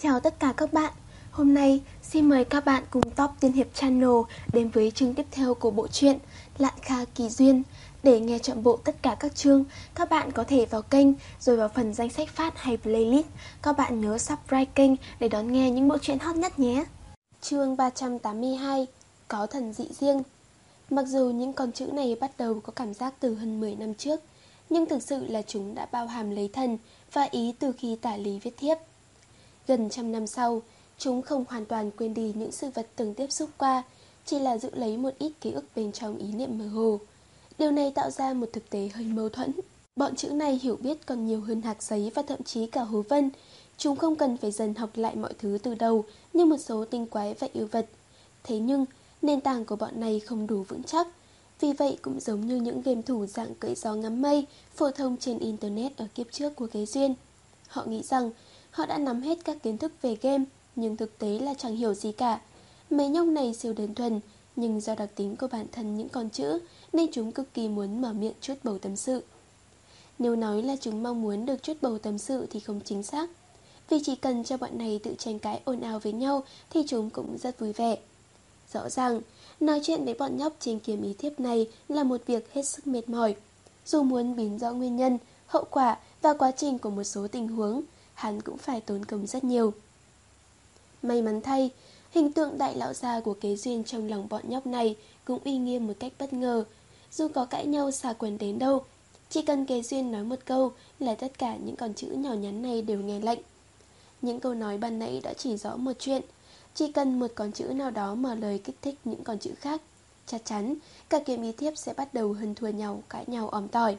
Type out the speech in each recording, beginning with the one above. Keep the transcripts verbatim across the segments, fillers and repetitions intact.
Chào tất cả các bạn. Hôm nay xin mời các bạn cùng Top Tiên Hiệp Channel đến với chương tiếp theo của bộ truyện Lạn Kha Kỳ Duyên. Để nghe trọn bộ tất cả các chương, các bạn có thể vào kênh rồi vào phần danh sách phát hay playlist. Các bạn nhớ subscribe kênh để đón nghe những bộ truyện hot nhất nhé. Chương ba trăm tám mươi hai, Có Thần Dị Riêng. Mặc dù những con chữ này bắt đầu có cảm giác từ hơn mười năm trước, nhưng thực sự là chúng đã bao hàm lấy thần và ý từ khi Tả Lý viết thiếp. Gần trăm năm sau, chúng không hoàn toàn quên đi những sự vật từng tiếp xúc qua, chỉ là giữ lấy một ít ký ức bên trong ý niệm mơ hồ. Điều này tạo ra một thực tế hơi mâu thuẫn. Bọn chữ này hiểu biết còn nhiều hơn hạc giấy và thậm chí cả hố vân. Chúng không cần phải dần học lại mọi thứ từ đầu như một số tinh quái và yêu vật. Thế nhưng, nền tảng của bọn này không đủ vững chắc. Vì vậy cũng giống như những game thủ dạng cưỡi gió ngắm mây phổ thông trên Internet ở kiếp trước của Kế Duyên. Họ nghĩ rằng họ đã nắm hết các kiến thức về game, nhưng thực tế là chẳng hiểu gì cả. Mấy nhóc này siêu đơn thuần, nhưng do đặc tính của bản thân những con chữ nên chúng cực kỳ muốn mở miệng trút bầu tâm sự. Nếu nói là chúng mong muốn được trút bầu tâm sự thì không chính xác, vì chỉ cần cho bọn này tự tranh cãi ồn ào với nhau thì chúng cũng rất vui vẻ. Rõ ràng, nói chuyện với bọn nhóc trên kiếm ý thiếp này là một việc hết sức mệt mỏi. Dù muốn biết rõ nguyên nhân, hậu quả và quá trình của một số tình huống, hắn cũng phải tốn công rất nhiều. May mắn thay, hình tượng đại lão già của Kế Duyên trong lòng bọn nhóc này cũng uy nghiêm một cách bất ngờ. Dù có cãi nhau xà quần đến đâu, chỉ cần Kế Duyên nói một câu là tất cả những con chữ nhỏ nhắn này đều nghe lệnh. Những câu nói ban nãy đã chỉ rõ một chuyện, chỉ cần một con chữ nào đó mở lời kích thích những con chữ khác, chắc chắn cả kiếm ý thiếp sẽ bắt đầu hơn thua nhau, cãi nhau òm tỏi.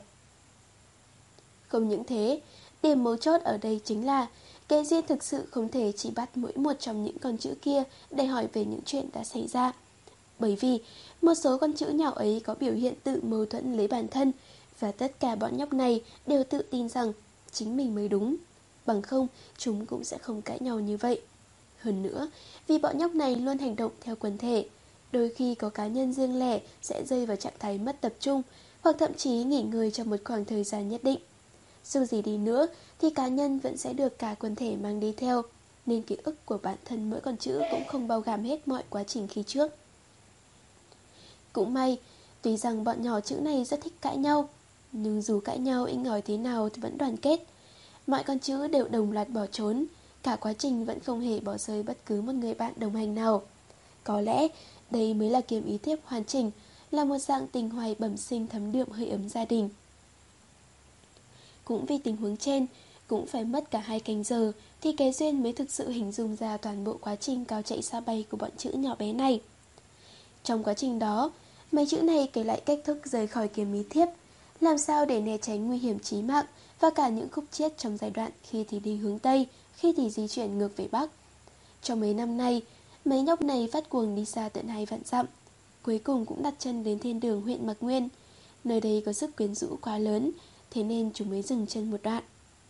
Không những thế, điểm mấu chốt ở đây chính là Kế Duyên thực sự không thể chỉ bắt mỗi một trong những con chữ kia để hỏi về những chuyện đã xảy ra. Bởi vì một số con chữ nhỏ ấy có biểu hiện tự mâu thuẫn lấy bản thân, và tất cả bọn nhóc này đều tự tin rằng chính mình mới đúng. Bằng không, chúng cũng sẽ không cãi nhau như vậy. Hơn nữa, vì bọn nhóc này luôn hành động theo quần thể, đôi khi có cá nhân riêng lẻ sẽ rơi vào trạng thái mất tập trung, hoặc thậm chí nghỉ ngơi trong một khoảng thời gian nhất định. Dù gì đi nữa thì cá nhân vẫn sẽ được cả quần thể mang đi theo, nên ký ức của bản thân mỗi con chữ cũng không bao gồm hết mọi quá trình khi trước. Cũng may, tuy rằng bọn nhỏ chữ này rất thích cãi nhau, nhưng dù cãi nhau inh ỏi thế nào thì vẫn đoàn kết. Mọi con chữ đều đồng loạt bỏ trốn, cả quá trình vẫn không hề bỏ rơi bất cứ một người bạn đồng hành nào. Có lẽ đây mới là kiếm ý thiếp hoàn chỉnh, là một dạng tình hoài bẩm sinh thấm đượm hơi ấm gia đình. Cũng vì tình huống trên, cũng phải mất cả hai canh giờ thì Kế Duyên mới thực sự hình dung ra toàn bộ quá trình cao chạy xa bay của bọn chữ nhỏ bé này. Trong quá trình đó, mấy chữ này kể lại cách thức rời khỏi kiếm ý thiếp, làm sao để né tránh nguy hiểm chí mạng và cả những khúc chiết trong giai đoạn khi thì đi hướng Tây, khi thì di chuyển ngược về Bắc. Trong mấy năm nay, mấy nhóc này phát cuồng đi xa tận hai vạn dặm, cuối cùng cũng đặt chân đến thiên đường huyện Mạc Nguyên. Nơi đây có sức quyến rũ quá lớn, thế nên chúng mới dừng chân một đoạn.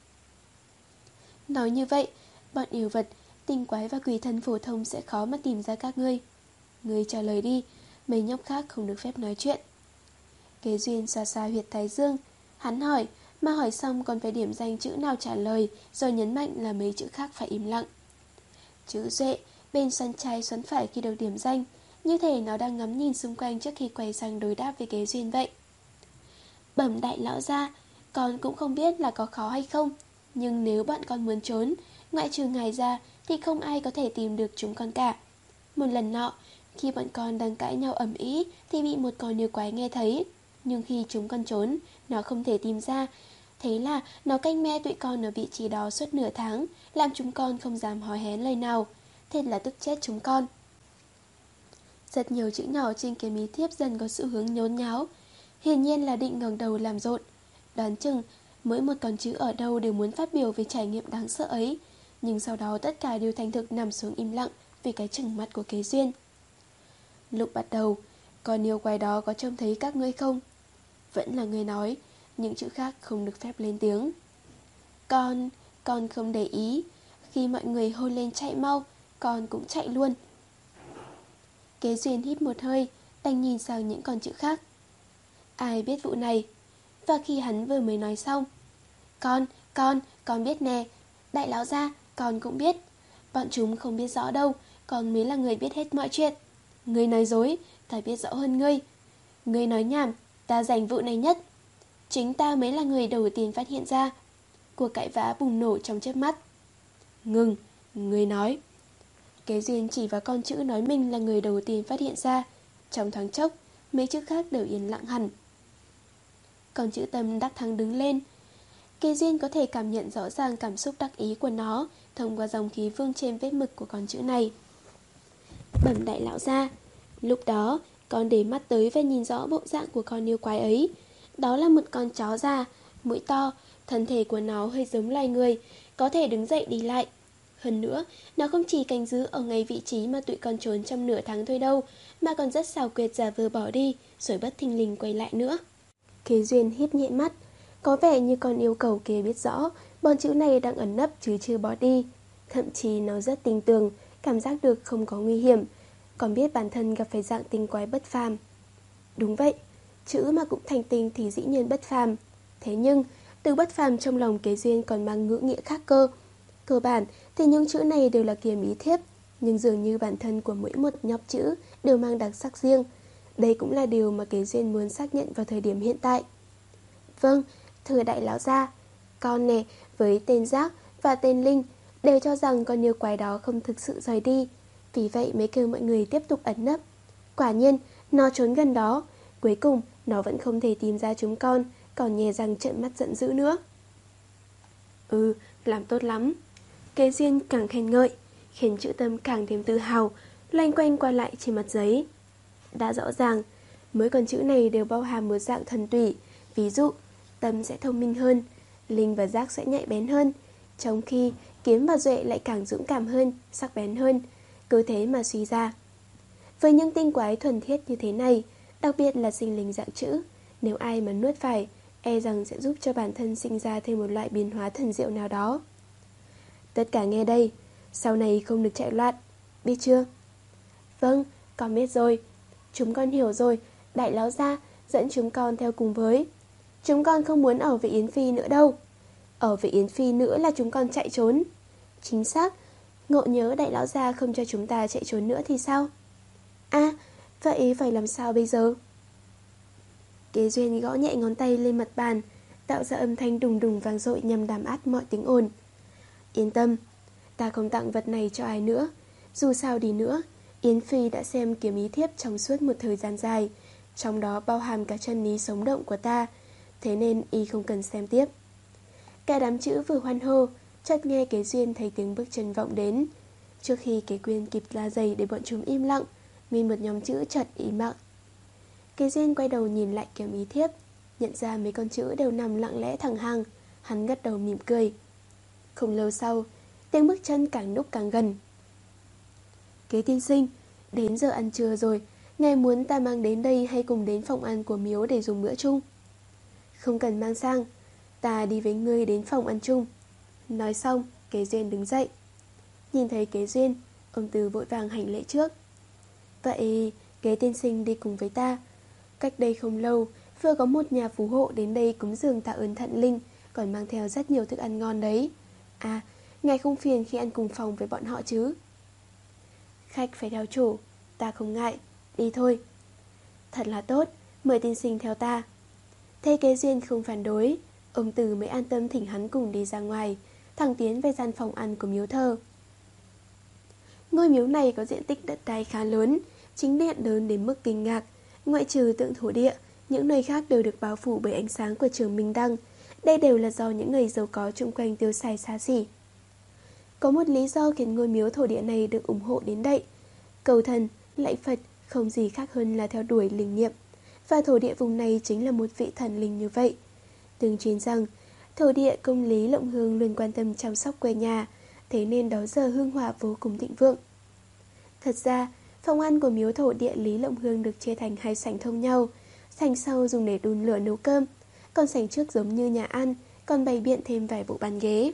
Nói như vậy, bọn yêu vật, tinh quái và quỷ thần phổ thông sẽ khó mà tìm ra các ngươi. Ngươi trả lời đi, mấy nhóc khác không được phép nói chuyện. Kế Duyên xoa xoa huyệt thái dương, hắn hỏi, mà hỏi xong còn phải điểm danh chữ nào trả lời, rồi nhấn mạnh là mấy chữ khác phải im lặng. Chữ Duệ, bên xoắn trái xoắn phải khi được điểm danh, như thể nó đang ngắm nhìn xung quanh trước khi quay sang đối đáp với Kế Duyên vậy. Bẩm đại lão gia, con cũng không biết là có khó hay không, nhưng nếu bọn con muốn trốn, ngoại trừ ngài ra thì không ai có thể tìm được chúng con cả. Một lần nọ, khi bọn con đang cãi nhau ầm ĩ thì bị một con yêu quái nghe thấy, nhưng khi chúng con trốn, nó không thể tìm ra. Thế là nó canh me tụi con ở vị trí đó suốt nửa tháng, làm chúng con không dám hò hé lời nào. Thế là tức chết chúng con. Rất nhiều chữ nhỏ trên kiếm ý thiếp dần có sự hướng nhốn nháo, hiển nhiên là định ngẩng đầu làm rộn. Đoán chừng mỗi một con chữ ở đâu đều muốn phát biểu về trải nghiệm đáng sợ ấy, nhưng sau đó tất cả đều thành thực nằm xuống im lặng vì cái chừng mắt của Kế Duyên. Lúc bắt đầu, con yêu quái đó có trông thấy các ngươi không? Vẫn là người nói, những chữ khác không được phép lên tiếng. Con, con không để ý, khi mọi người hô lên chạy mau, con cũng chạy luôn. Kế Duyên hít một hơi, đành nhìn sang những con chữ khác. Ai biết vụ này? Và khi hắn vừa mới nói xong, Con, con, con biết nè, đại lão gia, con cũng biết. Bọn chúng không biết rõ đâu, còn mới là người biết hết mọi chuyện. Ngươi nói dối, ta biết rõ hơn ngươi. Ngươi nói nhảm, ta giành vụ này nhất. Chính ta mới là người đầu tiên phát hiện ra. Cuộc cãi vã bùng nổ trong chớp mắt. Ngừng, ngươi nói. Kế Duyên chỉ vào con chữ nói mình là người đầu tiên phát hiện ra. Trong thoáng chốc, mấy chữ khác đều yên lặng hẳn. Con chữ Tâm đắc thắng đứng lên. Kế Duyên có thể cảm nhận rõ ràng cảm xúc đắc ý của nó thông qua dòng khí vương trên vết mực của con chữ này. Bẩm đại lão gia, lúc đó con để mắt tới và nhìn rõ bộ dạng của con yêu quái ấy. Đó là một con chó già, mũi to, thân thể của nó hơi giống loài người, có thể đứng dậy đi lại. Hơn nữa, nó không chỉ canh giữ ở ngay vị trí mà tụi con trốn trong nửa tháng thôi đâu, mà còn rất xảo quyệt giả vờ bỏ đi, rồi bất thình lình quay lại nữa. Kế Duyên híp nhẹ mắt, có vẻ như con yêu cầu kia biết rõ bọn chữ này đang ẩn nấp chứ chưa bỏ đi. Thậm chí nó rất tin tưởng, cảm giác được không có nguy hiểm, còn biết bản thân gặp phải dạng tinh quái bất phàm. Đúng vậy, chữ mà cũng thành tinh thì dĩ nhiên bất phàm. Thế nhưng, từ bất phàm trong lòng Kế Duyên còn mang ngữ nghĩa khác cơ. Cơ bản thì những chữ này đều là kiếm ý thiếp, nhưng dường như bản thân của mỗi một nhóc chữ đều mang đặc sắc riêng. Đây cũng là điều mà Kế Duyên muốn xác nhận vào thời điểm hiện tại. Vâng, thưa đại lão gia, con nè với tên Giác và tên Linh đều cho rằng con yêu quái đó không thực sự rời đi, vì vậy mới kêu mọi người tiếp tục ẩn nấp. Quả nhiên, nó trốn gần đó, cuối cùng nó vẫn không thể tìm ra chúng con, còn nhè răng trợn mắt giận dữ nữa. Ừ, làm tốt lắm. Kế Duyên càng khen ngợi, khiến chữ Tâm càng thêm tự hào, loanh quanh qua lại trên mặt giấy. Đã rõ ràng, mỗi con chữ này đều bao hàm một dạng thần tủy, ví dụ, Tâm sẽ thông minh hơn, Linh và Giác sẽ nhạy bén hơn, trong khi Kiếm và Duệ lại càng dũng cảm hơn, sắc bén hơn, cứ thế mà suy ra. Với những tinh quái thuần thiết như thế này, đặc biệt là sinh linh dạng chữ, nếu ai mà nuốt phải, e rằng sẽ giúp cho bản thân sinh ra thêm một loại biến hóa thần diệu nào đó. Tất cả nghe đây, sau này không được chạy loạn, biết chưa? Vâng, con biết rồi. Chúng con hiểu rồi, đại lão gia dẫn chúng con theo cùng với. Chúng con không muốn ở với Yến Phi nữa đâu. Ở với Yến Phi nữa là chúng con chạy trốn. Chính xác, ngộ nhớ đại lão gia không cho chúng ta chạy trốn nữa thì sao? À, vậy phải làm sao bây giờ? Kế Duyên gõ nhẹ ngón tay lên mặt bàn, tạo ra âm thanh đùng đùng vang dội nhằm đàm át mọi tiếng ồn. Yên tâm, ta không tặng vật này cho ai nữa. Dù sao đi nữa, Yến Phi đã xem kiếm ý thiếp trong suốt một thời gian dài, trong đó bao hàm cả chân lý sống động của ta, thế nên y không cần xem tiếp. Cả đám chữ vừa hoan hô, chợt nghe Kế Duyên thấy tiếng bước chân vọng đến. Trước khi Kế Quyên kịp la giày để bọn chúng im lặng, mình một nhóm chữ chợt im lặng. Kế Duyên quay đầu nhìn lại kiếm ý thiếp, nhận ra mấy con chữ đều nằm lặng lẽ thẳng hàng, hắn gật đầu mỉm cười. Không lâu sau, tiếng bước chân càng lúc càng gần. Kế tiên sinh, đến giờ ăn trưa rồi, ngài muốn ta mang đến đây hay cùng đến phòng ăn của miếu để dùng bữa chung? Không cần mang sang, ta đi với ngươi đến phòng ăn chung. Nói xong, Kế Duyên đứng dậy. Nhìn thấy Kế Duyên, ông Từ vội vàng hành lễ trước. Vậy, Kế tiên sinh đi cùng với ta. Cách đây không lâu, vừa có một nhà phú hộ đến đây cúng dường tạ ơn Thận Linh, còn mang theo rất nhiều thức ăn ngon đấy. À, ngài không phiền khi ăn cùng phòng với bọn họ chứ? Khách phải theo chủ, ta không ngại, đi thôi. Thật là tốt, mời tiên sinh theo ta. Thế Kế Duyên không phản đối, ông Từ mới an tâm thỉnh hắn cùng đi ra ngoài, thẳng tiến về gian phòng ăn của miếu thờ. Ngôi miếu này có diện tích đất đai khá lớn, chính điện lớn đến mức kinh ngạc. Ngoại trừ tượng thổ địa, những nơi khác đều được bao phủ bởi ánh sáng của trường Minh Đăng. Đây đều là do những người giàu có chung quanh tiêu xài xa xỉ. Có một lý do khiến ngôi miếu thổ địa này được ủng hộ đến đây. Cầu thần, lạy Phật không gì khác hơn là theo đuổi linh nghiệm, và thổ địa vùng này chính là một vị thần linh như vậy. Từng truyền rằng, thổ địa công lý Lộng Hương luôn quan tâm chăm sóc quê nhà, thế nên đó giờ hương hỏa vô cùng thịnh vượng. Thật ra, phòng ăn của miếu thổ địa Lý Lộng Hương được chia thành hai sảnh thông nhau. Sảnh sau dùng để đun lửa nấu cơm, còn sảnh trước giống như nhà ăn, còn bày biện thêm vài bộ bàn ghế.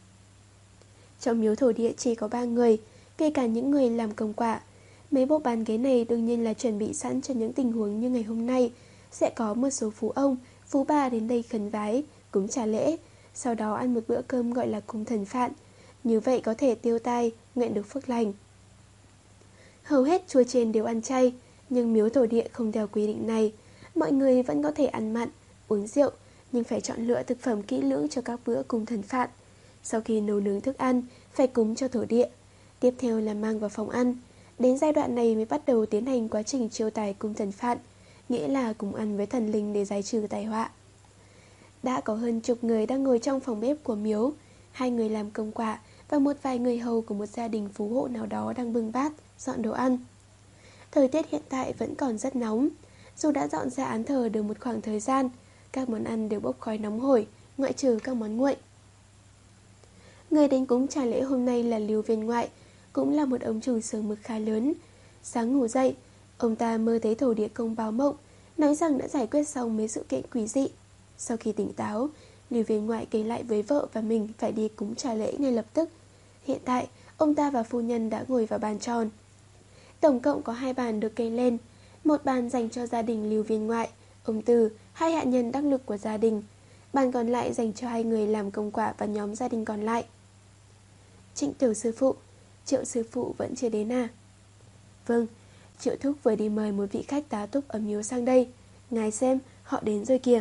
Trong miếu thổ địa chỉ có ba người, kể cả những người làm công quả. Mấy bộ bàn ghế này đương nhiên là chuẩn bị sẵn cho những tình huống như ngày hôm nay. Sẽ có một số phú ông, phú bà đến đây khấn vái, cúng trả lễ, sau đó ăn một bữa cơm gọi là cúng thần phạn. Như vậy có thể tiêu tai, nguyện được phước lành. Hầu hết chùa chiền đều ăn chay, nhưng miếu thổ địa không theo quy định này. Mọi người vẫn có thể ăn mặn, uống rượu, nhưng phải chọn lựa thực phẩm kỹ lưỡng cho các bữa cúng thần phạn. Sau khi nấu nướng thức ăn, phải cúng cho thổ địa. Tiếp theo là mang vào phòng ăn. Đến giai đoạn này mới bắt đầu tiến hành quá trình chiêu tài cúng thần phạn, nghĩa là cùng ăn với thần linh để giải trừ tai họa. Đã có hơn chục người đang ngồi trong phòng bếp của miếu. Hai người làm công quả và một vài người hầu của một gia đình phú hộ nào đó đang bưng bát, dọn đồ ăn. Thời tiết hiện tại vẫn còn rất nóng. Dù đã dọn ra án thờ được một khoảng thời gian, các món ăn đều bốc khói nóng hổi, ngoại trừ các món nguội. Người đến cúng trả lễ hôm nay là Lưu Viên Ngoại, cũng là một ông chủ xưởng mực khá lớn. Sáng ngủ dậy, ông ta mơ thấy thổ địa công báo mộng, nói rằng đã giải quyết xong mấy sự kiện quỷ dị. Sau khi tỉnh táo, Lưu Viên Ngoại kể lại với vợ và mình phải đi cúng trả lễ ngay lập tức. Hiện tại, ông ta và phu nhân đã ngồi vào bàn tròn. Tổng cộng có hai bàn được kê lên, một bàn dành cho gia đình Lưu Viên Ngoại, ông Từ, hai hạ nhân đắc lực của gia đình. Bàn còn lại dành cho hai người làm công quả và nhóm gia đình còn lại. Trịnh Tiểu sư phụ, Triệu sư phụ vẫn chưa đến à? Vâng, Triệu thúc vừa đi mời một vị khách tá túc ở miếu sang đây. Ngài xem, họ đến rồi kìa.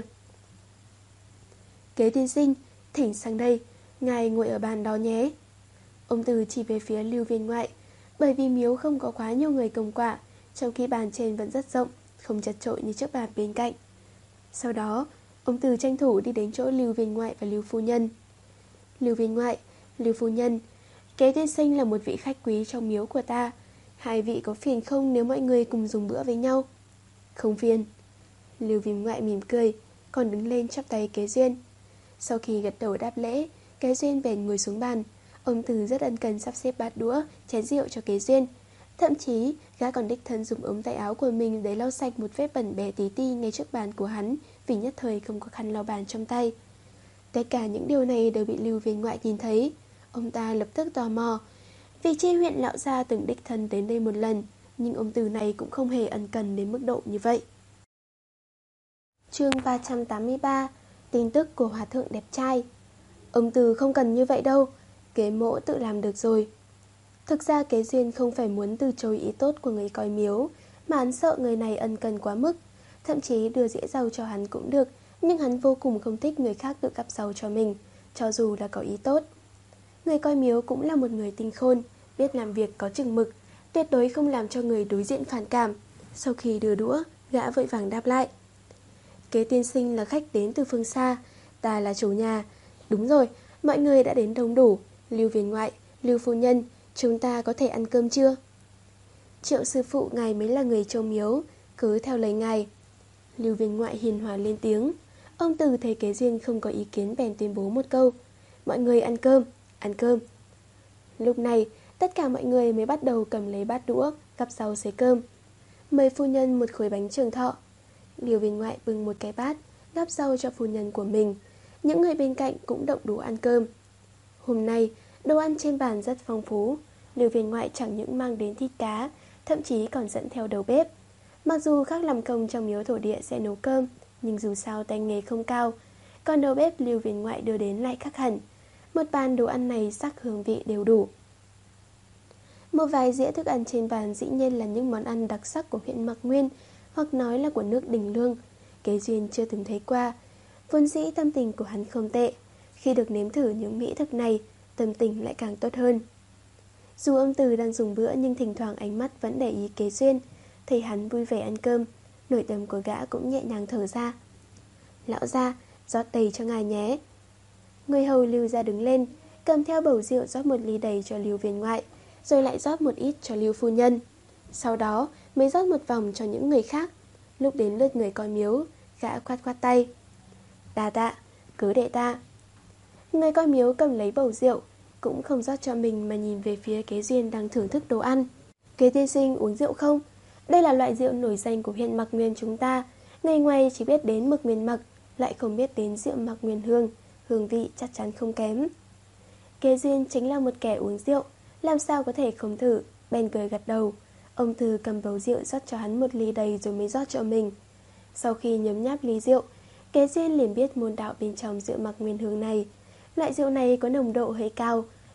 Kế tiên sinh, thỉnh sang đây, ngài ngồi ở bàn đó nhé. Ông Từ chỉ về phía Lưu Viên Ngoại, bởi vì miếu không có quá nhiều người công quả, trong khi bàn trên vẫn rất rộng, không chật chội như chiếc bàn bên cạnh. Sau đó, ông Từ tranh thủ đi đến chỗ Lưu Viên Ngoại và Lưu phu nhân. Lưu Viên Ngoại, Lưu phu nhân, Kế tiên sinh là một vị khách quý trong miếu của ta. Hai vị có phiền không nếu mọi người cùng dùng bữa với nhau? Không phiền. Lưu Viên Ngoại mỉm cười, còn đứng lên chắp tay Kế Duyên. Sau khi gật đầu đáp lễ, Kế Duyên bèn ngồi xuống bàn. Ông Từ rất ân cần sắp xếp bát đũa, chén rượu cho Kế Duyên. Thậm chí, gã còn đích thân dùng ống tay áo của mình để lau sạch một vết bẩn bé tí ti ngay trước bàn của hắn, vì nhất thời không có khăn lau bàn trong tay. Tất cả những điều này đều bị Lưu Viên Ngoại nhìn thấy. Ông ta lập tức tò mò. Vì chi huyện lão gia từng đích thân đến đây một lần, nhưng ông Từ này cũng không hề ân cần đến mức độ như vậy. Chương ba trăm tám mươi ba. Tin tức của hòa thượng đẹp trai. Ông Từ không cần như vậy đâu, Kế mỗ tự làm được rồi. Thực ra Kế Duyên không phải muốn từ chối ý tốt của người coi miếu, mà hắn sợ người này ân cần quá mức. Thậm chí đưa dĩa rau cho hắn cũng được, nhưng hắn vô cùng không thích người khác tự cắp rau cho mình, cho dù là có ý tốt. Người coi miếu cũng là một người tinh khôn, biết làm việc có chừng mực, tuyệt đối không làm cho người đối diện phản cảm. Sau khi đưa đũa, gã vội vàng đáp lại. Kế tiên sinh là khách đến từ phương xa, ta là chủ nhà. Đúng rồi, mọi người đã đến đông đủ. Lưu Viên Ngoại, Lưu phu nhân, chúng ta có thể ăn cơm chưa? Triệu sư phụ ngài mới là người trông miếu, cứ theo lời ngài. Lưu Viên Ngoại hiền hòa lên tiếng. Ông Từ thấy Kế Duyên không có ý kiến bèn tuyên bố một câu. Mọi người ăn cơm, ăn cơm. Lúc này, tất cả mọi người mới bắt đầu cầm lấy bát đũa, gắp rau xới cơm. Mời phu nhân một khối bánh trường thọ. Lưu Viên Ngoại bưng một cái bát, gắp rau cho phu nhân của mình. Những người bên cạnh cũng động đũa ăn cơm. Hôm nay, đồ ăn trên bàn rất phong phú. Lưu Viên Ngoại chẳng những mang đến thịt cá, thậm chí còn dẫn theo đầu bếp. Mặc dù khác làm công trong miếu thổ địa sẽ nấu cơm, nhưng dù sao tay nghề không cao. Còn đầu bếp Lưu Viên Ngoại đưa đến lại khác hẳn. Một bàn đồ ăn này sắc hương vị đều đủ. Một vài dĩa thức ăn trên bàn dĩ nhiên là những món ăn đặc sắc của huyện Mạc Nguyên, hoặc nói là của nước Đình Lương. Kế Duyên chưa từng thấy qua. Vốn dĩ tâm tình của hắn không tệ. Khi được nếm thử những mỹ thực này, tâm tình lại càng tốt hơn. Dù ông Từ đang dùng bữa nhưng thỉnh thoảng ánh mắt vẫn để ý Kế Duyên. Thấy hắn vui vẻ ăn cơm, nội tâm của gã cũng nhẹ nhàng thở ra. Lão gia, rót đầy cho ngài nhé. Người hầu Lưu gia đứng lên, cầm theo bầu rượu rót một ly đầy cho Lưu Viên Ngoại, rồi lại rót một ít cho Lưu phu nhân. Sau đó mới rót một vòng cho những người khác. Lúc đến lượt người coi miếu, gã khoát khoát tay. Đa tạ, cứ để ta. Người coi miếu cầm lấy bầu rượu, cũng không rót cho mình mà nhìn về phía Kế Duyên đang thưởng thức đồ ăn. Kế tiên sinh uống rượu không? Đây là loại rượu nổi danh của huyện Mạc Nguyên chúng ta. Người ngoài chỉ biết đến mực miền Mạc, lại không biết đến rượu Mạc Nguyên Hương. Hương vị chắc chắn không kém. Kế Duyên chính là một kẻ uống rượu, làm sao có thể không thử, bèn cười gật đầu. Ông Từ cầm bầu rượu rót cho hắn một ly đầy rồi mới rót cho mình. Sau khi nhấm nháp ly rượu, Kế Duyên liền biết môn đạo bên trong rượu Mạc Nguyên Hương này. Loại rượu này có nồng độ hơi cao,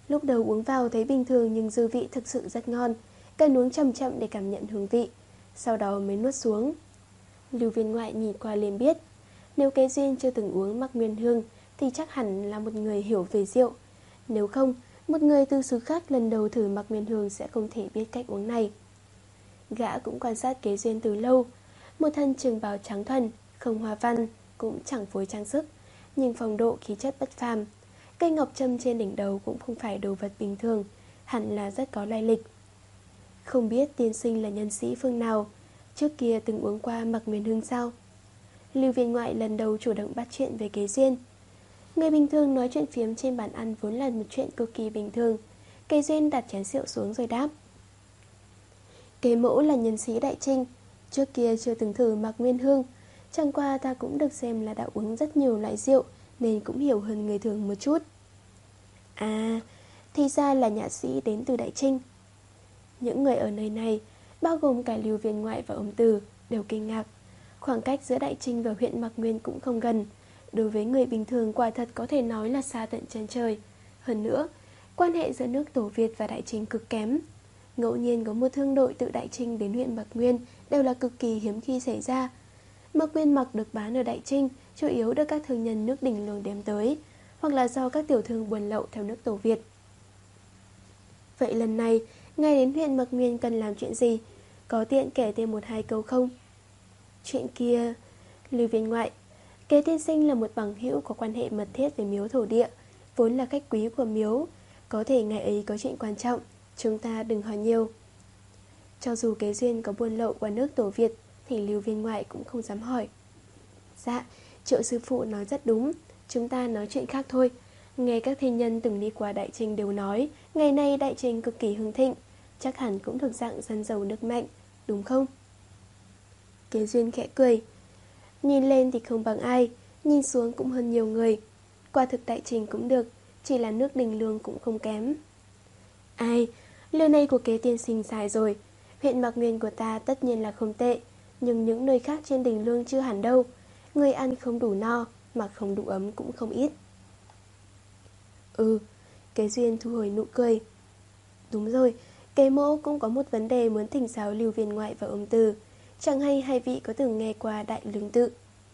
Lúc đầu uống vào thấy bình thường nhưng dư vị thực sự rất ngon, cần uống chậm chậm để cảm nhận hương vị, sau đó mới nuốt xuống. Lưu Viên Ngoại nhìn qua liền biết, nếu Kế Duyên chưa từng uống Mạc Nguyên Hương thì chắc hẳn là một người hiểu về rượu. Nếu không, một người từ xứ khác lần đầu thử Mạc Nguyên Hương sẽ không thể biết cách uống này. Gã cũng quan sát Kế Duyên từ lâu, một thân trường bào trắng thuần, không hoa văn, cũng chẳng phối trang sức, nhưng phong độ khí chất bất phàm. Cây ngọc trâm trên đỉnh đầu cũng không phải đồ vật bình thường, hẳn là rất có lai lịch. Không biết tiên sinh là nhân sĩ phương nào, trước kia từng uống qua Mạc Nguyên Hương sao? Lưu Viên Ngoại lần đầu chủ động bắt chuyện về Kế Duyên. Người bình thường nói chuyện phiếm trên bàn ăn vốn là một chuyện cực kỳ bình thường. Kế Duyên đặt chén rượu xuống rồi đáp: Kế mẫu là nhân sĩ Đại Trinh, trước kia chưa từng thử Mạc Nguyên Hương, chẳng qua ta cũng được xem là đã uống rất nhiều loại rượu nên cũng hiểu hơn người thường một chút. À, thì ra là nhạc sĩ đến từ Đại Trinh. Những người ở nơi này, bao gồm cả Lưu Viên Ngoại và ông Từ, đều kinh ngạc. Khoảng cách giữa Đại Trinh và huyện Mạc Nguyên cũng không gần, đối với người bình thường quả thật có thể nói là xa tận chân trời. Hơn nữa, quan hệ giữa nước Tổ Việt và Đại Trinh cực kém. Ngẫu nhiên có một thương đội từ Đại Trinh đến huyện Mạc Nguyên đều là cực kỳ hiếm khi xảy ra. Mạc Nguyên mặc được bán ở Đại Trinh chủ yếu được các thương nhân nước Đỉnh Lương đem tới, hoặc là do các tiểu thương buôn lậu theo nước Tổ Việt. Vậy lần này, ngài đến huyện Mạc Nguyên cần làm chuyện gì? Có tiện kể thêm một hai câu không? Chuyện kia... Lưu Viên Ngoại: Kế tiên sinh là một bằng hữu có quan hệ mật thiết với miếu thổ địa, vốn là khách quý của miếu. Có thể ngài ấy có chuyện quan trọng, chúng ta đừng hỏi nhiều. Cho dù Kế Duyên có buôn lậu qua nước Tổ Việt thì Lưu Viên Ngoại cũng không dám hỏi. Dạ, Triệu sư phụ nói rất đúng, chúng ta nói chuyện khác thôi. Nghe các thiên nhân từng đi qua Đại Trinh đều nói ngày nay Đại Trinh cực kỳ hưng thịnh, chắc hẳn cũng thuộc dạng dân giàu nước mạnh, đúng không? Kế Duyên khẽ cười: Nhìn lên thì không bằng ai, nhìn xuống cũng hơn nhiều người. Quả thực Đại Trinh cũng được, chỉ là nước Đình Lương cũng không kém. Ai, lời này của Kế tiên sinh sai rồi. Huyện Mạc Nguyên của ta tất nhiên là không tệ, nhưng những nơi khác trên Đình Lương chưa hẳn đâu. Người ăn không đủ no, mà không đủ ấm cũng không ít. Ừ, Kế Duyên thu hồi nụ cười. Đúng rồi, Kế mẫu cũng có một vấn đề muốn thỉnh giáo Lưu Viên Ngoại và ông Từ. Chẳng hay hai vị có từng nghe qua Đại Lương Tự?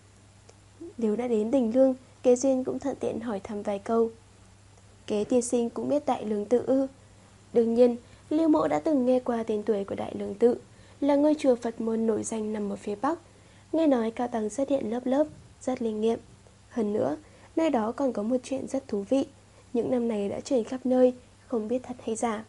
Nếu đã đến Đình Lương, Kế Duyên cũng thuận tiện hỏi thăm vài câu. Kế tiên sinh cũng biết Đại Lương Tự ư? Đương nhiên, Lưu mẫu đã từng nghe qua tên tuổi của Đại Lương Tự, là ngôi chùa Phật môn nổi danh nằm ở phía Bắc. Nghe nói cao tăng xuất hiện lớp lớp, rất linh nghiệm. Hơn nữa, nơi đó còn có một chuyện rất thú vị, những năm này đã truyền khắp nơi, không biết thật hay giả.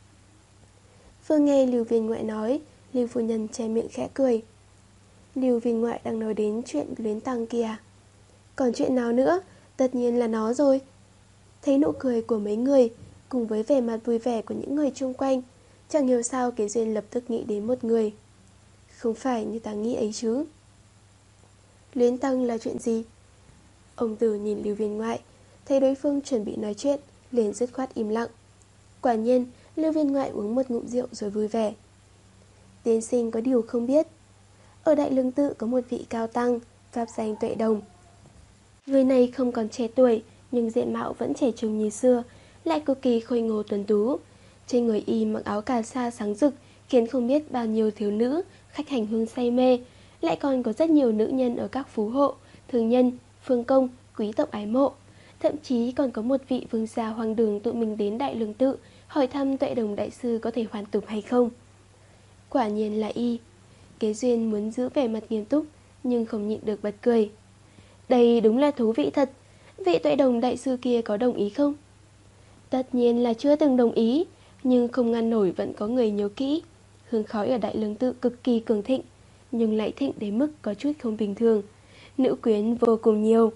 Vừa nghe Lưu Viên Ngoại nói, Lưu phu nhân che miệng khẽ cười. Lưu Viên Ngoại đang nói đến chuyện Luyến Tăng kìa. Còn chuyện nào nữa? Tất nhiên là nó rồi. Thấy nụ cười của mấy người, cùng với vẻ mặt vui vẻ của những người chung quanh, chẳng hiểu sao Kế Duyên lập tức nghĩ đến một người. Không phải như ta nghĩ ấy chứ. Luyến Tăng là chuyện gì? Ông Từ nhìn Lưu Viên Ngoại, thấy đối phương chuẩn bị nói chuyện, liền dứt khoát im lặng. Quả nhiên, Lưu Viên Ngoại uống một ngụm rượu rồi vui vẻ. Tiên sinh có điều không biết, ở Đại Lương Tự có một vị cao tăng, pháp danh Tuệ Đồng. Người này không còn trẻ tuổi, nhưng diện mạo vẫn trẻ trung như xưa, lại cực kỳ khôi ngô tuấn tú. Trên người y mặc áo cà sa sáng rực, khiến không biết bao nhiêu thiếu nữ, khách hành hương say mê. Lại còn có rất nhiều nữ nhân ở các phú hộ, thương nhân, phương công, quý tộc ái mộ. Thậm chí còn có một vị vương gia hoang đường tụi mình đến Đại Lương Tự, hỏi thăm Tuệ Đồng đại sư có thể hoàn tục hay không. Quả nhiên là y. Kế Duyên muốn giữ vẻ mặt nghiêm túc, nhưng không nhịn được bật cười. Đây đúng là thú vị thật. Vị Tuệ Đồng đại sư kia có đồng ý không? Tất nhiên là chưa từng đồng ý, nhưng không ngăn nổi vẫn có người nhớ kỹ. Hương khói ở Đại Lương Tự cực kỳ cường thịnh, nhưng lại thịnh đến mức có chút không bình thường. Nữ quyến vô cùng nhiều.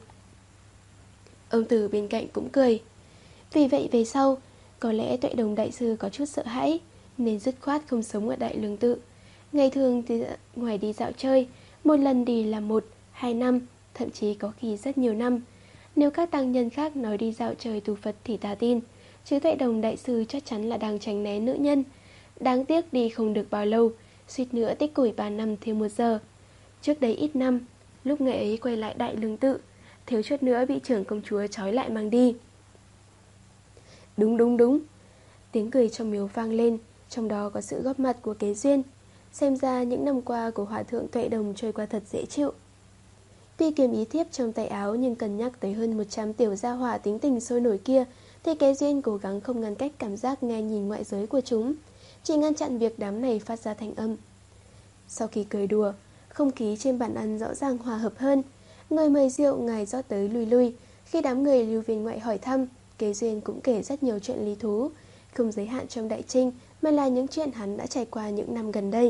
Ông Từ bên cạnh cũng cười. Vì vậy về sau, có lẽ Tuệ Đồng đại sư có chút sợ hãi, nên dứt khoát không sống ở Đại Lương Tự. Ngày thường thì ngoài đi dạo chơi, một lần đi là một, hai năm, thậm chí có khi rất nhiều năm. Nếu các tăng nhân khác nói đi dạo chơi tu Phật thì ta tin, chứ Tuệ Đồng đại sư chắc chắn là đang tránh né nữ nhân. Đáng tiếc đi không được bao lâu, suýt nữa tích củi ba năm thêm một giờ. Trước đấy ít năm, lúc ngày ấy quay lại Đại Lương Tự, thiếu chút nữa bị trưởng công chúa trói lại mang đi. Đúng đúng đúng. Tiếng cười trong miếu vang lên, trong đó có sự góp mặt của Kế Duyên. Xem ra những năm qua của Hòa thượng Tuệ Đồng trôi qua thật dễ chịu. Tuy kiếm ý thiếp trong tay áo nhưng cần nhắc tới hơn một trăm tiểu gia hỏa tính tình sôi nổi kia, thì Kế Duyên cố gắng không ngăn cách cảm giác nghe nhìn ngoại giới của chúng, chỉ ngăn chặn việc đám này phát ra thanh âm. Sau khi cười đùa, không khí trên bàn ăn rõ ràng hòa hợp hơn. Người mời rượu ngài rót tới lui lui. Khi đám người Lưu Viên Ngoại hỏi thăm, Kế Duyên cũng kể rất nhiều chuyện lý thú, không giới hạn trong đại trinh mà là những chuyện hắn đã trải qua những năm gần đây.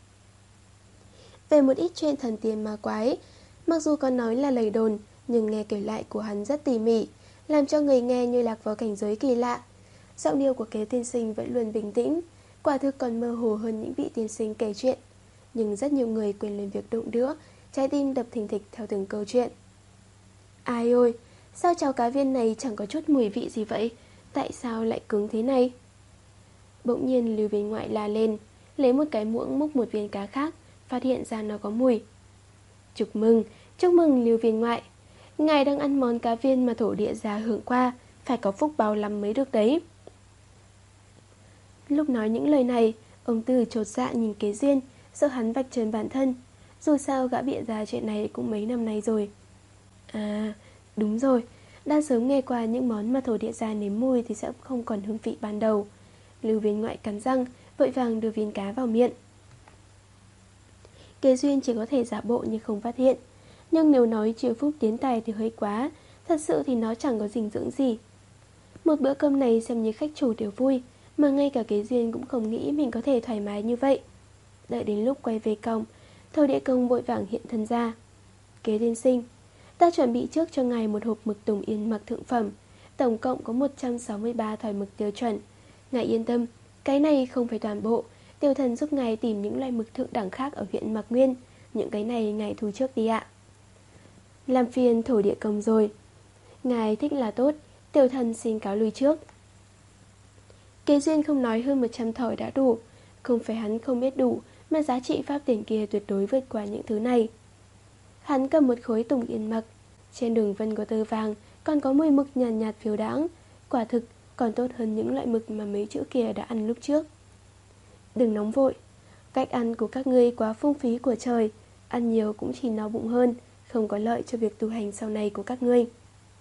Về một ít chuyện thần tiên ma quái, mặc dù có nói là lời đồn, nhưng nghe kể lại của hắn rất tỉ mỉ, làm cho người nghe như lạc vào cảnh giới kỳ lạ. Giọng điệu của Kế tiên sinh vẫn luôn bình tĩnh, quả thực còn mơ hồ hơn những vị tiên sinh kể chuyện. Nhưng rất nhiều người quên lên việc đụng đũa, trái tim đập thình thịch theo từng câu chuyện. Ai ôi, sao cháo cá viên này chẳng có chút mùi vị gì vậy? Tại sao lại cứng thế này? Bỗng nhiên Lưu Viên Ngoại la lên, lấy một cái muỗng múc một viên cá khác, phát hiện ra nó có mùi. Chúc mừng, chúc mừng Lưu Viên Ngoại. Ngài đang ăn món cá viên mà thổ địa gia hưởng qua, phải có phúc báo lắm mới được đấy. Lúc nói những lời này, ông Từ chột dạ nhìn Kế Duyên, sợ hắn vạch trần bản thân. Dù sao gã bịa ra chuyện này cũng mấy năm nay rồi. À, đúng rồi, đã sớm nghe qua những món mà thổ địa gia nếm mùi thì sẽ không còn hương vị ban đầu. Lưu Viên Ngoại cắn răng, vội vàng đưa viên cá vào miệng. Kế Duyên chỉ có thể giả bộ như không phát hiện. Nhưng nếu nói chiều phúc tiến tài thì hơi quá, thật sự thì nó chẳng có dinh dưỡng gì. Một bữa cơm này xem như khách chủ đều vui, mà ngay cả Kế Duyên cũng không nghĩ mình có thể thoải mái như vậy. Đợi đến lúc quay về cổng, Thổ Địa Công vội vàng hiện thân ra. Kế tiên sinh, ta chuẩn bị trước cho ngài một hộp mực Tùng Yên mặc thượng phẩm, tổng cộng có một trăm sáu mươi ba thỏi mực tiêu chuẩn. Ngài yên tâm, cái này không phải toàn bộ, tiểu thần giúp ngài tìm những loại mực thượng đẳng khác ở huyện Mạc Nguyên. Những cái này ngài thu trước đi ạ. Làm phiền Thổ Địa Công rồi. Ngài thích là tốt, tiểu thần xin cáo lui trước. Kế Duyên không nói hơn một trăm thỏi đã đủ. Không phải hắn không biết đủ, mà giá trị pháp tiền kia tuyệt đối vượt qua những thứ này. Hắn cầm một khối Tùng Yên mặc, trên đường vân có tơ vàng, còn có mùi mực nhàn nhạt, nhạt phiêu đãng. Quả thực còn tốt hơn những loại mực mà mấy chữ kia đã ăn lúc trước. Đừng nóng vội, cách ăn của các ngươi quá phung phí của trời, ăn nhiều cũng chỉ no bụng hơn, không có lợi cho việc tu hành sau này của các ngươi.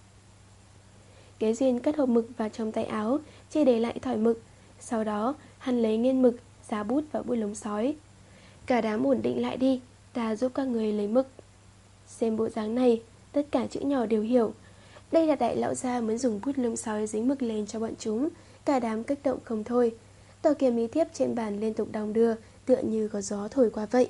Kế Duyên cất hộp mực vào trong tay áo, chỉ để lại thỏi mực. Sau đó hắn lấy nghiên mực, giá bút và bút lông sói. Cả đám ổn định lại đi, ta giúp các người lấy mực. Xem bộ dáng này, tất cả chữ nhỏ đều hiểu. Đây là đại lão gia muốn dùng bút lông sói dính mực lên cho bọn chúng. Cả đám kích động không thôi. Tờ kiếm ý thiếp trên bàn liên tục đong đưa, tựa như có gió thổi qua vậy.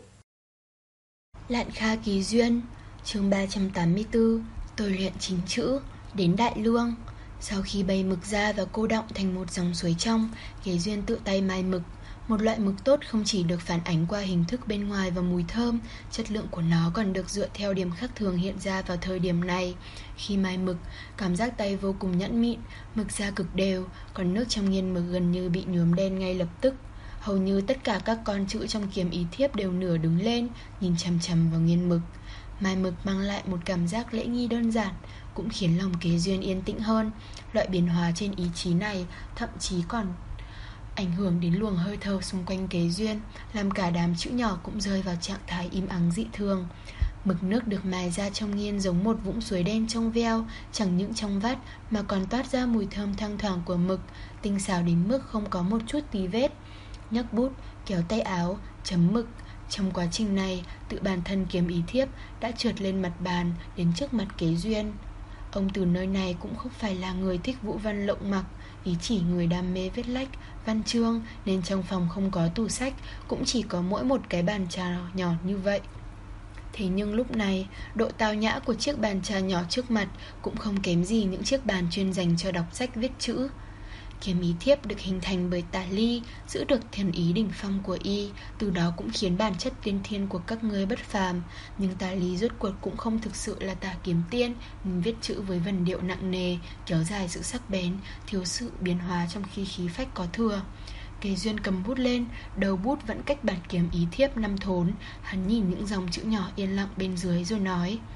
Lạn Kha Kỳ Duyên, chương ba trăm tám mươi tư, tôi luyện chín chữ, đến Đại Luông. Sau khi bày mực ra và cô đọng thành một dòng suối trong, Kế Duyên tự tay mài mực. Một loại mực tốt không chỉ được phản ánh qua hình thức bên ngoài và mùi thơm, chất lượng của nó còn được dựa theo điểm khác thường hiện ra vào thời điểm này. Khi mài mực, cảm giác tay vô cùng nhẵn mịn, mực ra cực đều, còn nước trong nghiên mực gần như bị nhuốm đen ngay lập tức. Hầu như tất cả các con chữ trong kiếm ý thiếp đều nửa đứng lên, nhìn chằm chằm vào nghiên mực. Mài mực mang lại một cảm giác lễ nghi đơn giản, cũng khiến lòng Kế Duyên yên tĩnh hơn. Loại biến hóa trên ý chí này thậm chí còn ảnh hưởng đến luồng hơi thở xung quanh Kế Duyên, làm cả đám chữ nhỏ cũng rơi vào trạng thái im ắng dị thường. Mực nước được mài ra trong nghiên giống một vũng suối đen trong veo, chẳng những trong vắt mà còn toát ra mùi thơm thoang thoảng của mực, tinh xảo đến mức không có một chút tí vết. Nhấc bút, kéo tay áo, chấm mực. Trong quá trình này, tự bản thân kiếm ý thiếp đã trượt lên mặt bàn đến trước mặt Kế Duyên. Ông từ nơi này cũng không phải là người thích vũ văn lộng mặc, ý chỉ người đam mê viết lách, văn chương, nên trong phòng không có tủ sách, cũng chỉ có mỗi một cái bàn trà nhỏ như vậy. Thế nhưng lúc này, độ tao nhã của chiếc bàn trà nhỏ trước mặt cũng không kém gì những chiếc bàn chuyên dành cho đọc sách viết chữ. Kiếm ý thiếp được hình thành bởi Tà Ly, giữ được thiền ý đỉnh phong của y, từ đó cũng khiến bản chất tiên thiên của các ngươi bất phàm. Nhưng Tà Ly rốt cuộc cũng không thực sự là tà kiếm tiên, nên viết chữ với vần điệu nặng nề, kéo dài sự sắc bén, thiếu sự biến hóa trong khi khí phách có thừa. Kế Duyên cầm bút lên, đầu bút vẫn cách bản kiếm ý thiếp năm thốn. Hắn nhìn những dòng chữ nhỏ yên lặng bên dưới rồi nói: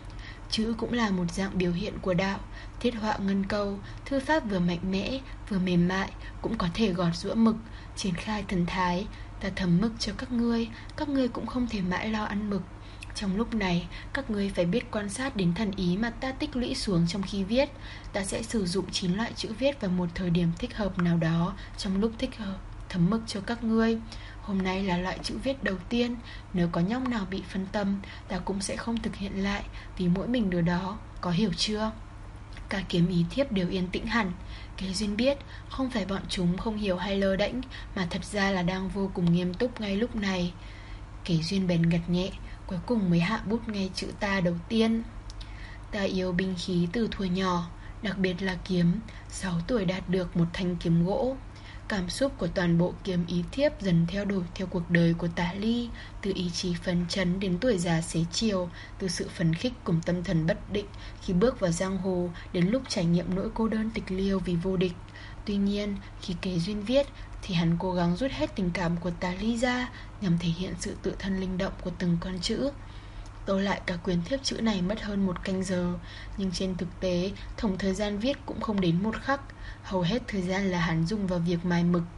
Chữ cũng là một dạng biểu hiện của đạo. Thiết họa ngân câu, thư pháp vừa mạnh mẽ, vừa mềm mại, cũng có thể gọt giũa mực, triển khai thần thái. Ta thấm mực cho các ngươi, các ngươi cũng không thể mãi lo ăn mực. Trong lúc này, các ngươi phải biết quan sát đến thần ý mà ta tích lũy xuống trong khi viết. Ta sẽ sử dụng chín loại chữ viết vào một thời điểm thích hợp nào đó trong lúc thích hợp thấm mực cho các ngươi. Hôm nay là loại chữ viết đầu tiên. Nếu có nhóc nào bị phân tâm, ta cũng sẽ không thực hiện lại vì mỗi mình đứa đó, có hiểu chưa? Cả kiếm ý thiếp đều yên tĩnh hẳn. Kế Duyên biết không phải bọn chúng không hiểu hay lơ đễnh, mà thật ra là đang vô cùng nghiêm túc ngay lúc này. Kế Duyên bèn gật nhẹ, cuối cùng mới hạ bút ngay chữ ta đầu tiên. Ta yêu binh khí từ thuở nhỏ, đặc biệt là kiếm. Sáu tuổi đạt được một thanh kiếm gỗ. Cảm xúc của toàn bộ kiếm ý thiếp dần theo đổi theo cuộc đời của Tả Ly, từ ý chí phấn chấn đến tuổi già xế chiều, từ sự phấn khích cùng tâm thần bất định khi bước vào giang hồ đến lúc trải nghiệm nỗi cô đơn tịch liêu vì vô địch. Tuy nhiên, khi Kế Duyên viết thì hắn cố gắng rút hết tình cảm của Tả Ly ra nhằm thể hiện sự tự thân linh động của từng con chữ. Tô lại cả quyển thiếp chữ này mất hơn một canh giờ, nhưng trên thực tế tổng thời gian viết cũng không đến một khắc. Hầu hết thời gian là hắn dùng vào việc mài mực.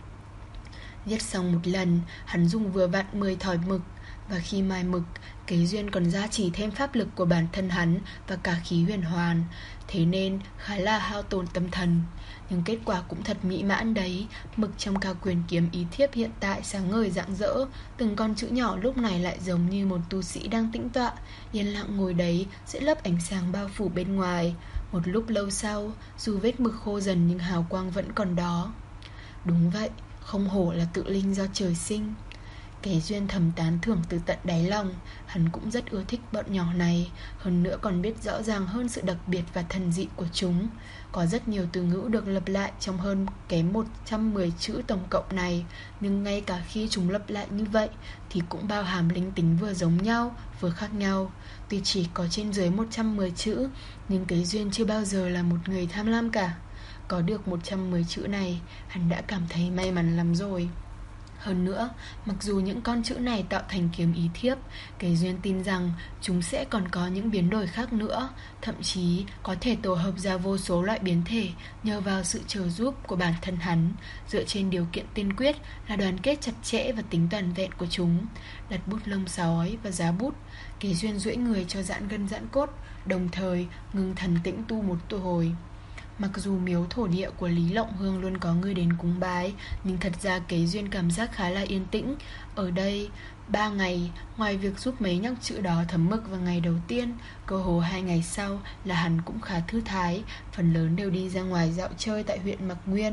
Viết xong một lần, hắn dùng vừa vặn mười thỏi mực. Và khi mài mực, Kế Duyên còn gia trì thêm pháp lực của bản thân hắn và cả khí huyền hoàn, thế nên khá là hao tổn tâm thần. Nhưng kết quả cũng thật mỹ mãn đấy. Mực trong cả quyển kiếm ý thiếp hiện tại sáng ngời rạng rỡ. Từng con chữ nhỏ lúc này lại giống như một tu sĩ đang tĩnh tọa, yên lặng ngồi đấy giữa lớp ánh sáng bao phủ bên ngoài. Một lúc lâu sau, dù vết mực khô dần nhưng hào quang vẫn còn đó. Đúng vậy, không hổ là tự linh do trời sinh. Kế Duyên thầm tán thưởng từ tận đáy lòng. Hắn cũng rất ưa thích bọn nhỏ này, hơn nữa còn biết rõ ràng hơn sự đặc biệt và thần dị của chúng. Có rất nhiều từ ngữ được lặp lại trong hơn kém một trăm mười chữ tổng cộng này, nhưng ngay cả khi chúng lặp lại như vậy thì cũng bao hàm linh tính vừa giống nhau, vừa khác nhau. Tuy chỉ có trên dưới một trăm mười chữ, nhưng Kế Duyên chưa bao giờ là một người tham lam cả. Có được một trăm mười chữ này, hắn đã cảm thấy may mắn lắm rồi. Hơn nữa, mặc dù những con chữ này tạo thành kiếm ý thiếp, Kế Duyên tin rằng chúng sẽ còn có những biến đổi khác nữa, thậm chí có thể tổ hợp ra vô số loại biến thể nhờ vào sự trợ giúp của bản thân hắn, dựa trên điều kiện tiên quyết là đoàn kết chặt chẽ và tính toàn vẹn của chúng. Đặt bút lông sói và giá bút, Kế Duyên duỗi người cho giãn gân giãn cốt, đồng thời ngưng thần tĩnh tu một tu hồi. Mặc dù miếu thổ địa của Lý Lộng Hương luôn có người đến cúng bái, nhưng thật ra Kế Duyên cảm giác khá là yên tĩnh. Ở đây, ba ngày, ngoài việc giúp mấy nhóc chữ đó thấm mực vào ngày đầu tiên, cơ hồ hai ngày sau là hắn cũng khá thư thái, phần lớn đều đi ra ngoài dạo chơi tại huyện Mạc Nguyên.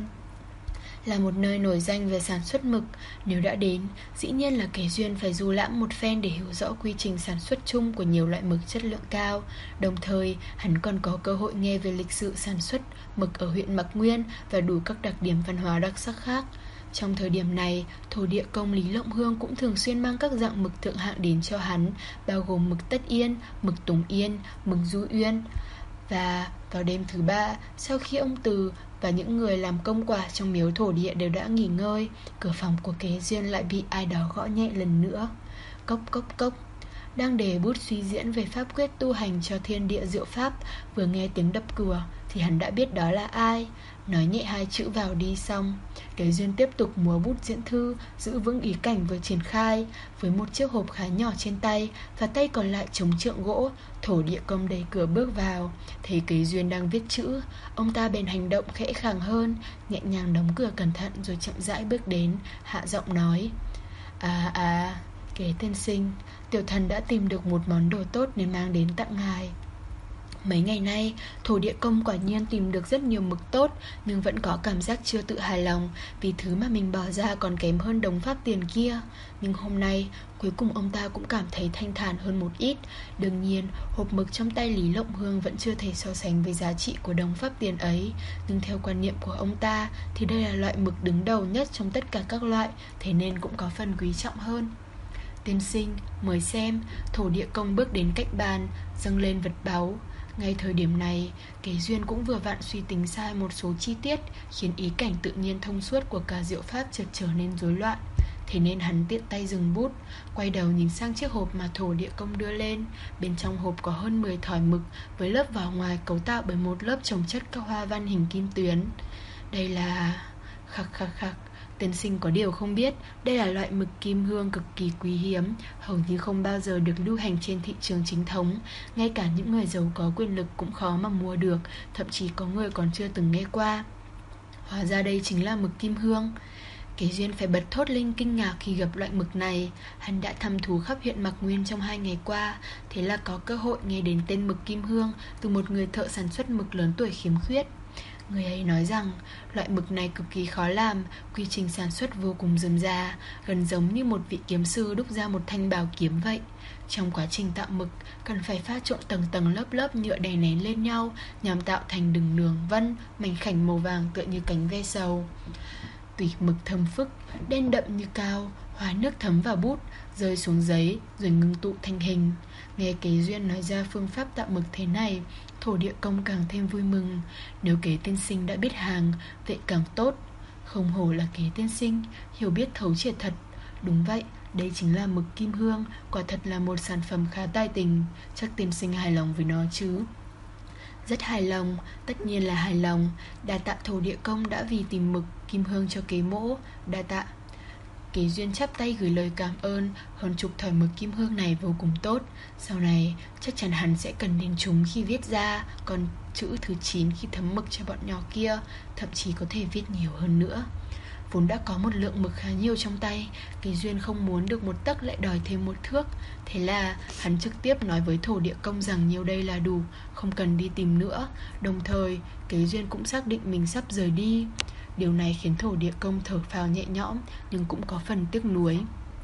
Là một nơi nổi danh về sản xuất mực, nếu đã đến, dĩ nhiên là Kế Duyên phải du lãm một phen để hiểu rõ quy trình sản xuất chung của nhiều loại mực chất lượng cao. Đồng thời, hắn còn có cơ hội nghe về lịch sử sản xuất mực ở huyện Mạc Nguyên và đủ các đặc điểm văn hóa đặc sắc khác. Trong thời điểm này, thổ địa công Lý Lộng Hương cũng thường xuyên mang các dạng mực thượng hạng đến cho hắn, bao gồm mực Tất Yên, mực Tùng Yên, mực Du Uyên. Và vào đêm thứ ba, sau khi ông Từ và những người làm công quả trong miếu thổ địa đều đã nghỉ ngơi, cửa phòng của Kế Duyên lại bị ai đó gõ nhẹ lần nữa. Cốc cốc cốc. Đang đề bút suy diễn về pháp quyết tu hành cho thiên địa diệu pháp, vừa nghe tiếng đập cửa thì hắn đã biết đó là ai. Nói nhẹ hai chữ vào đi xong, Kế Duyên tiếp tục múa bút diễn thư, giữ vững ý cảnh vừa triển khai. Với một chiếc hộp khá nhỏ trên tay và tay còn lại chống trượng gỗ, thổ địa công đẩy cửa bước vào. Thấy Kế Duyên đang viết chữ, ông ta bèn hành động khẽ khàng hơn, nhẹ nhàng đóng cửa cẩn thận rồi chậm rãi bước đến, hạ giọng nói: À à, Kế tiên sinh, tiểu thần đã tìm được một món đồ tốt nên mang đến tặng ngài. Mấy ngày nay, thổ địa công quả nhiên tìm được rất nhiều mực tốt, nhưng vẫn có cảm giác chưa tự hài lòng vì thứ mà mình bỏ ra còn kém hơn đống pháp tiền kia. Nhưng hôm nay, cuối cùng ông ta cũng cảm thấy thanh thản hơn một ít. Đương nhiên, hộp mực trong tay Lý Lộng Hương vẫn chưa thể so sánh với giá trị của đống pháp tiền ấy. Nhưng theo quan niệm của ông ta thì đây là loại mực đứng đầu nhất trong tất cả các loại, thế nên cũng có phần quý trọng hơn. Tiên sinh, mời xem. Thổ địa công bước đến cạnh bàn, dâng lên vật báu. Ngay thời điểm này, Kế Duyên cũng vừa vặn suy tính sai một số chi tiết, khiến ý cảnh tự nhiên thông suốt của cả diệu pháp chợt trở nên rối loạn. thế nên hắn tiện tay dừng bút, quay đầu nhìn sang chiếc hộp mà thổ địa công đưa lên. Bên trong hộp có hơn mười thỏi mực với lớp vỏ ngoài cấu tạo bởi một lớp chồng chất các hoa văn hình kim tuyến. Đây là... Khắc khắc khắc, tiên sinh có điều không biết, đây là loại mực kim hương cực kỳ quý hiếm, hầu như không bao giờ được lưu hành trên thị trường chính thống. Ngay cả những người giàu có quyền lực cũng khó mà mua được, thậm chí có người còn chưa từng nghe qua. Hóa ra đây chính là mực kim hương. Kế Duyên phải bật thốt lên kinh ngạc khi gặp loại mực này. Hắn đã thăm thú khắp huyện Mạc Nguyên trong hai ngày qua, thế là có cơ hội nghe đến tên mực kim hương từ một người thợ sản xuất mực lớn tuổi khiếm khuyết. Người ấy nói rằng loại mực này cực kỳ khó làm, quy trình sản xuất vô cùng rườm rà, gần giống như một vị kiếm sư đúc ra một thanh bảo kiếm vậy. Trong quá trình tạo mực, cần phải pha trộn tầng tầng lớp lớp nhựa đè nén lên nhau nhằm tạo thành đường đường vân, mảnh khảnh màu vàng tựa như cánh ve sầu. Tùy mực thơm phức, đen đậm như cao, hóa nước thấm vào bút, rơi xuống giấy rồi ngưng tụ thành hình. Nghe Kế Duyên nói ra phương pháp tạo mực thế này, thổ địa công càng thêm vui mừng. Nếu Kế tiên sinh đã biết hàng, vậy càng tốt. Không hổ là Kế tiên sinh, hiểu biết thấu triệt thật. Đúng vậy, đây chính là mực kim hương, quả thật là một sản phẩm khá tài tình. Chắc tiên sinh hài lòng với nó chứ? Rất hài lòng, tất nhiên là hài lòng. Đa tạ thổ địa công đã vì tìm mực kim hương cho Kế mỗ. Đa tạ. Kế Duyên chắp tay gửi lời cảm ơn. Hơn chục thỏi mực kim hương này vô cùng tốt, sau này chắc chắn hắn sẽ cần đến chúng khi viết ra. Còn chữ thứ chín khi thấm mực cho bọn nhỏ kia, thậm chí có thể viết nhiều hơn nữa. Vốn đã có một lượng mực khá nhiều trong tay, Kế Duyên không muốn được một tấc lại đòi thêm một thước. Thế là hắn trực tiếp nói với thổ địa công rằng nhiêu đây là đủ, không cần đi tìm nữa. Đồng thời Kế Duyên cũng xác định mình sắp rời đi. Điều này khiến thổ địa công thở phào nhẹ nhõm, nhưng cũng có phần tiếc nuối.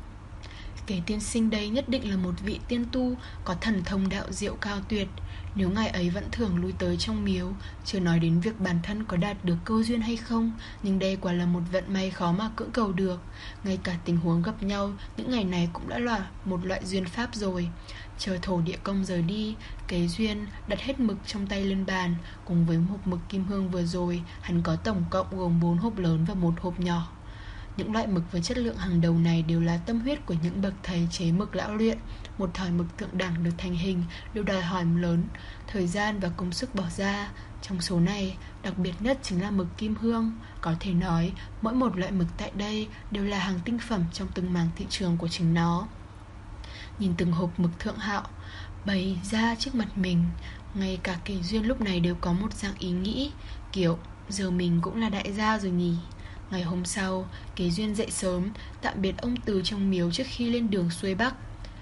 Kế tiên sinh đây nhất định là một vị tiên tu, có thần thông đạo diệu cao tuyệt. Nếu ngài ấy vẫn thường lui tới trong miếu, chưa nói đến việc bản thân có đạt được cơ duyên hay không, nhưng đây quả là một vận may khó mà cưỡng cầu được. Ngay cả tình huống gặp nhau những ngày này cũng đã là một loại duyên pháp rồi. Chờ thổ địa công rời đi, Kế Duyên đặt hết mực trong tay lên bàn. Cùng với hộp mực kim hương vừa rồi, hắn có tổng cộng gồm bốn hộp lớn và một hộp nhỏ. Những loại mực với chất lượng hàng đầu này đều là tâm huyết của những bậc thầy chế mực lão luyện. Một thỏi mực thượng đẳng được thành hình đều đòi hỏi lớn thời gian và công sức bỏ ra. Trong số này, đặc biệt nhất chính là mực kim hương. Có thể nói, mỗi một loại mực tại đây đều là hàng tinh phẩm trong từng mảng thị trường của chính nó. Nhìn từng hộp mực thượng hạng bày ra trước mặt mình, ngay cả Kế Duyên lúc này đều có một dạng ý nghĩ, kiểu giờ mình cũng là đại gia rồi nhỉ. Ngày hôm sau, Kế Duyên dậy sớm, tạm biệt ông Từ trong miếu trước khi lên đường xuôi Bắc.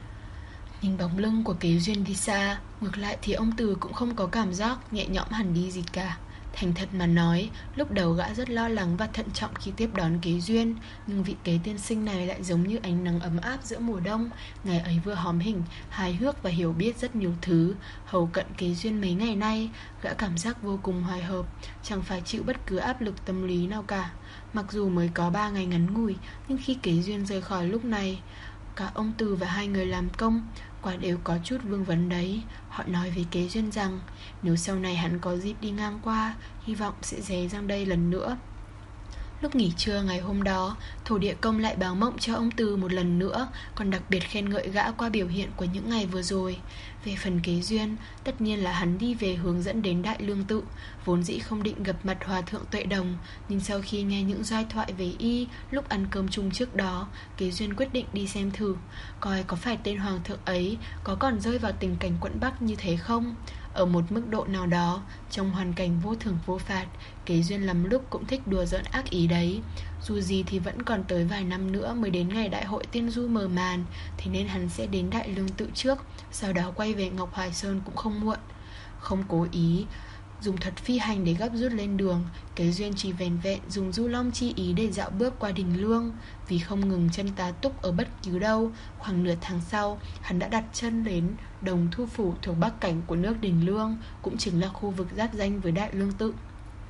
Nhìn bóng lưng của Kế Duyên đi xa, ngược lại thì ông Từ cũng không có cảm giác nhẹ nhõm hẳn đi gì cả. Thành thật mà nói, lúc đầu gã rất lo lắng và thận trọng khi tiếp đón Kế Duyên. Nhưng vị Kế tiên sinh này lại giống như ánh nắng ấm áp giữa mùa đông. Ngài ấy vừa hóm hình, hài hước và hiểu biết rất nhiều thứ. Hầu cận Kế Duyên mấy ngày nay, gã cảm giác vô cùng hòa hợp, chẳng phải chịu bất cứ áp lực tâm lý nào cả. Mặc dù mới có ba ngày ngắn ngủi, nhưng khi Kế Duyên rời khỏi lúc này, cả ông Từ và hai người làm công quả đều có chút vương vấn đấy. Họ nói với Kế Duyên rằng nếu sau này hắn có dịp đi ngang qua, hy vọng sẽ ghé sang đây lần nữa. Lúc nghỉ trưa ngày hôm đó, thổ địa công lại báo mộng cho ông Từ một lần nữa, còn đặc biệt khen ngợi gã qua biểu hiện của những ngày vừa rồi. Về phần Kế Duyên, tất nhiên là hắn đi về hướng dẫn đến Đại Lương Tự. Vốn dĩ không định gặp mặt Hòa thượng Tuệ Đồng, nhưng sau khi nghe những giai thoại về y lúc ăn cơm chung trước đó, Kế Duyên quyết định đi xem thử, coi có phải tên Hoàng thượng ấy có còn rơi vào tình cảnh quẫn Bắc như thế không. Ở một mức độ nào đó, trong hoàn cảnh vô thưởng vô phạt, Kế Duyên lắm lúc cũng thích đùa giỡn ác ý đấy. Dù gì thì vẫn còn tới vài năm nữa mới đến ngày đại hội tiên du mở màn, thế nên hắn sẽ đến Đại Lương Tự trước, sau đó quay về Ngọc Hoài Sơn cũng không muộn. Không cố ý dùng thuật phi hành để gấp rút lên đường, Kế Duyên chỉ vẻn vẹn dùng du long chi ý để dạo bước qua Đình Lương. Vì không ngừng chân tá túc ở bất cứ đâu, khoảng nửa tháng sau, hắn đã đặt chân đến Đồng Thu Phủ thuộc bắc cảnh của nước Đình Lương, cũng chính là khu vực giáp ranh với Đại Lương Tự.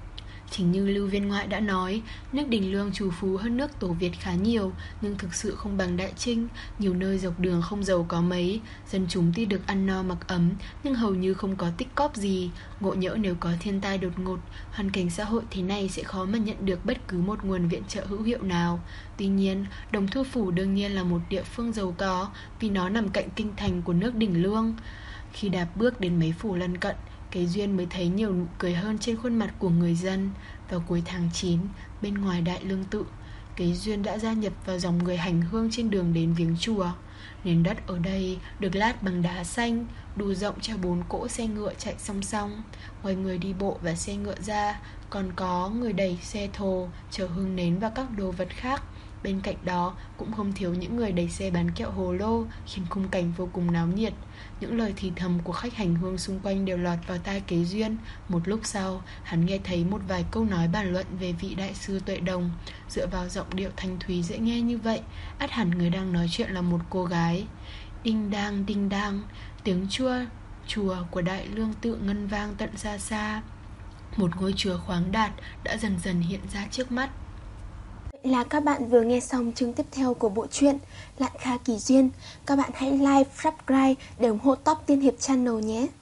Chính như Lưu Viên Ngoại đã nói, nước Đình Lương trù phú hơn nước Tổ Việt khá nhiều, nhưng thực sự không bằng Đại Trinh. Nhiều nơi dọc đường không giàu có mấy, dân chúng tuy được ăn no mặc ấm, nhưng hầu như không có tích cóp gì. Ngộ nhỡ nếu có thiên tai đột ngột, hoàn cảnh xã hội thế này sẽ khó mà nhận được bất cứ một nguồn viện trợ hữu hiệu nào. Tuy nhiên, Đồng Thu Phủ đương nhiên là một địa phương giàu có, vì nó nằm cạnh kinh thành của nước Đình Lương. Khi đạp bước đến mấy phủ lân cận, Kế Duyên mới thấy nhiều nụ cười hơn trên khuôn mặt của người dân. Vào cuối tháng chín, bên ngoài Đại Lương Tự, Kế Duyên đã gia nhập vào dòng người hành hương trên đường đến viếng chùa. Nền đất ở đây được lát bằng đá xanh, đủ rộng cho bốn cỗ xe ngựa chạy song song. Ngoài người đi bộ và xe ngựa ra, còn có người đẩy xe thồ, chở hương nến và các đồ vật khác. Bên cạnh đó cũng không thiếu những người đẩy xe bán kẹo hồ lô, khiến khung cảnh vô cùng náo nhiệt. Những lời thì thầm của khách hành hương xung quanh đều lọt vào tai Kế Duyên. Một lúc sau, hắn nghe thấy một vài câu nói bàn luận về vị đại sư Tuệ Đồng. Dựa vào giọng điệu thanh thúy dễ nghe như vậy, ắt hẳn người đang nói chuyện là một cô gái. Đinh đang, đinh đang, tiếng chua chùa của Đại Lương Tự ngân vang tận xa xa. Một ngôi chùa khoáng đạt đã dần dần hiện ra trước mắt. Vậy là các bạn vừa nghe xong chương tiếp theo của bộ truyện Lạn Kha Kỳ Duyên. Các bạn hãy like, subscribe để ủng hộ Top Tiên Hiệp Channel nhé.